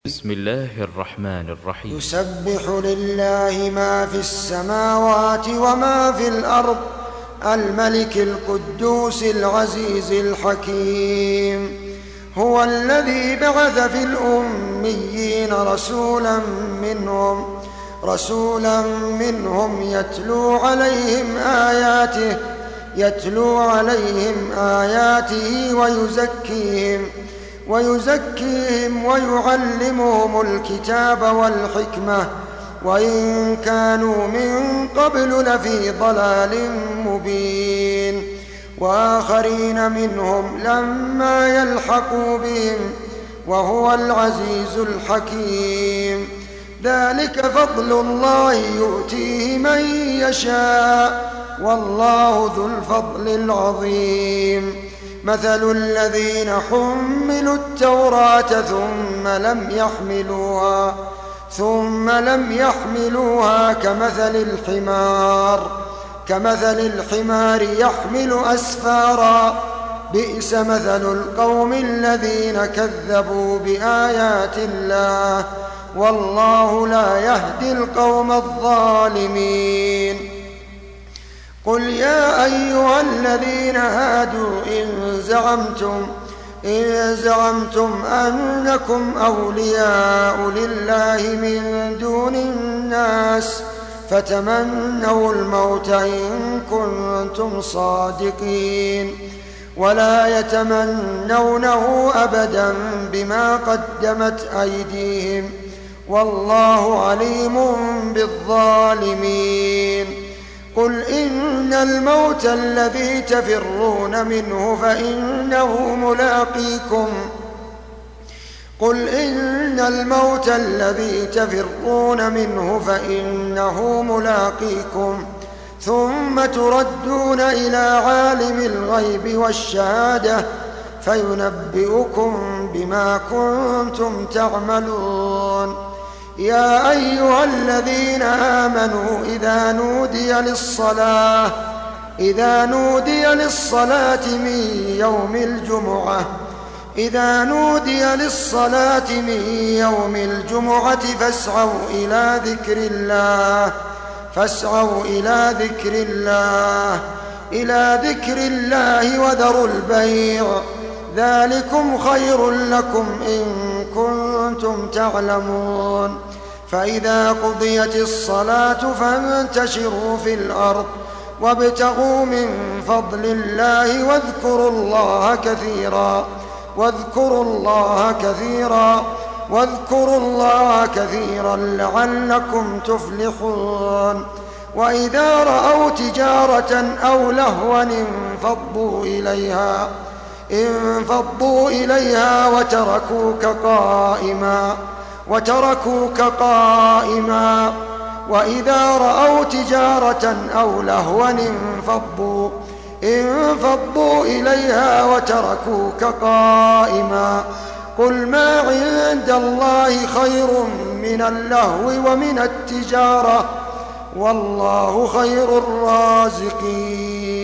بسم الله الرحمن الرحيم. يسبح لله ما في السماوات وما في الأرض الملك القدوس العزيز الحكيم. هو الذي بعث في الأميين رسولا منهم يتلو عليهم آياته ويزكيهم ويعلمهم الكتاب والحكمة وإن كانوا من قبل لفي ضلال مبين، وآخرين منهم لما يلحقوا بهم وهو العزيز الحكيم. ذلك فضل الله يؤتيه من يشاء والله ذو الفضل العظيم. مثل الذين حملوا التوراة ثم لم يحملوها كمثل الحمار يحمل أسفارا، بئس مثل القوم الذين كذبوا بآيات الله والله لا يهدي القوم الظالمين. قل يا أيها الذين هادوا إن زعمتم أنكم أولياء لله من دون الناس فتمنوا الموت إن كنتم صادقين، ولا يتمنونه أبدا بما قدمت أيديهم والله عليم بالظالمين. قل إن الموت الذي تفرون منه فإنه ملاقيكم ثم تردون إلى عالم الغيب والشهادة فينبئكم بما كنتم تعملون. يا أيها الذين آمنوا إذا نودي للصلاة من يوم الجمعة فاسعوا إلى ذكر الله وذروا البيع، ذلكم خير لكم إن كنتم تعلمون. فإذا قضيت الصلاة فانتشروا في الأرض وابتغوا من فضل الله واذكروا الله كثيرا لعلكم تفلحون. وإذا رأوا تجارة أو لهوا انفضوا إليها وتركوك قائما. وإذا رأوا تجارة أو لهوا انفضوا إليها وتركوك قائما. قل ما عند الله خير من اللهو ومن التجارة والله خير الرازقين.